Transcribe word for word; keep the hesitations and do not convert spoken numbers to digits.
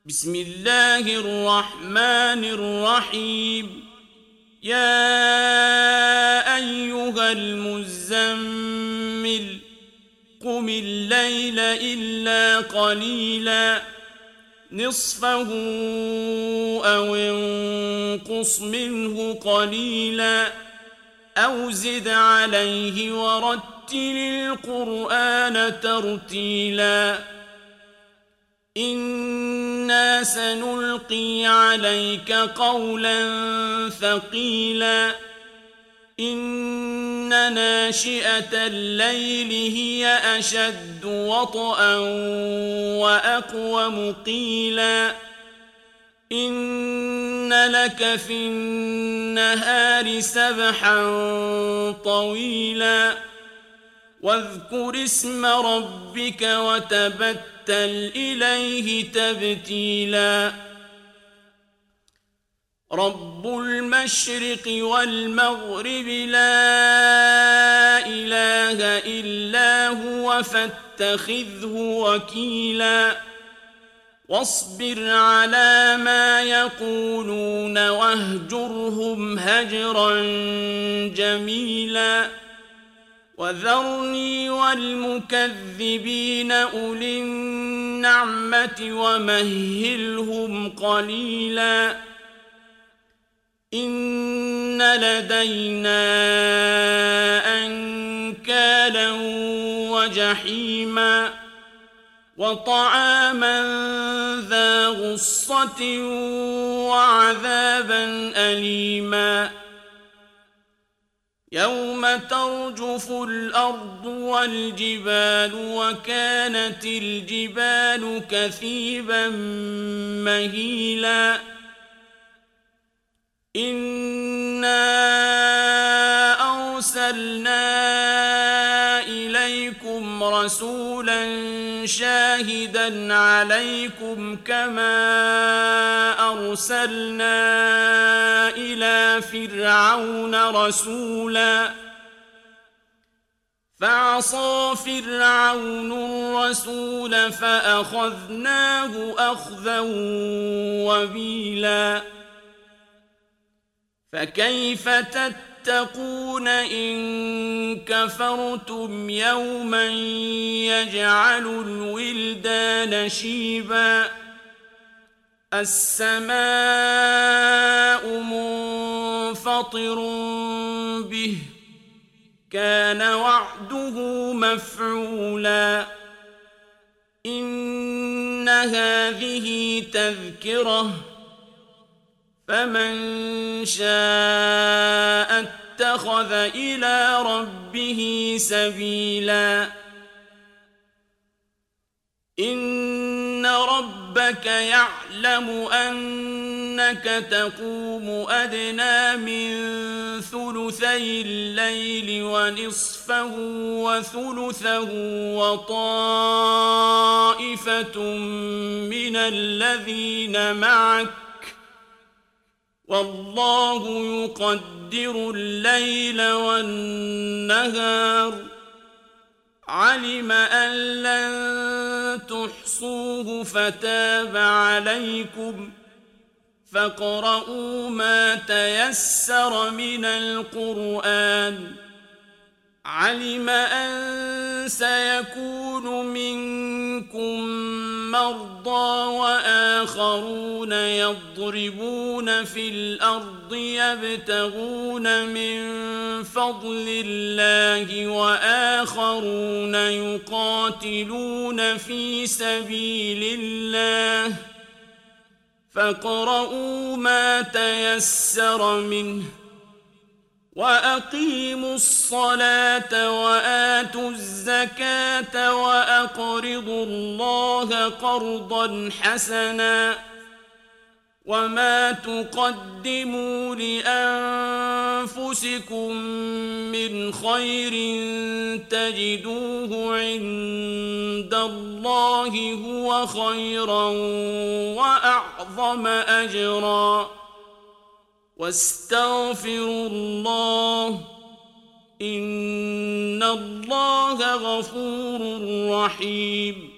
بسم الله الرحمن الرحيم. يا أيها المزمل قم الليل إلا قليلا نصفه أو انقص منه قليلا أو زد عليه ورتل القرآن ترتيلا. إنا سنلقي عليك قولا ثقيلا إن ناشئة الليل هي أشد وطئا وأقوم قيلا إن لك في النهار سبحا طويلا واذكر اسم ربك وتبتل إليه تبتيلا. رب المشرق والمغرب لا إله إلا هو فاتخذه وكيلا واصبر على ما يقولون واهجرهم هجرا جميلا وذرني والمكذبين أولي النعمة ومهلهم قليلا إن لدينا أنكالا وجحيما وطعاما ذا غصة وعذابا أليما يوم ترجف الأرض والجبال وكانت الجبال كثيبا مهيلا إنا أرسلنا إليكم رسولا شاهدا عليكم كما أرسلنا إلى فرعون رسولا فعصى فرعون الرسول فأخذناه أخذا وبيلا فكيف تتقون إن كفرتم يوما يجعل الولدان شيبا السماء منفطر به كان وعده مفعولا إن هذه تذكرة فمن شاء اتخذ إلى ربه سبيلا إن ربك يعلم أنك تقوم أدنى من ثلثي الليل ونصفه وثلثه وطائفة من الذين معك والله يقدر الليل والنهار علم أن لن تحصوه فتاب عليكم فاقرؤوا ما تيسر من القرآن علم أن سيكون منكم مرضى وآخرون يضربون في الأرض يبتغون من فضل الله وآخرون يقاتلون في سبيل الله فاقرؤوا ما تيسر منه وأقيموا الصلاة وآتوا الزكاة وأقرضوا الله قرضا حسنا وما تقدموا لأنفسكم من خير تجدوه عند الله هو خيرا وأعظم أجرا واستغفروا الله إن الله غفور رحيم.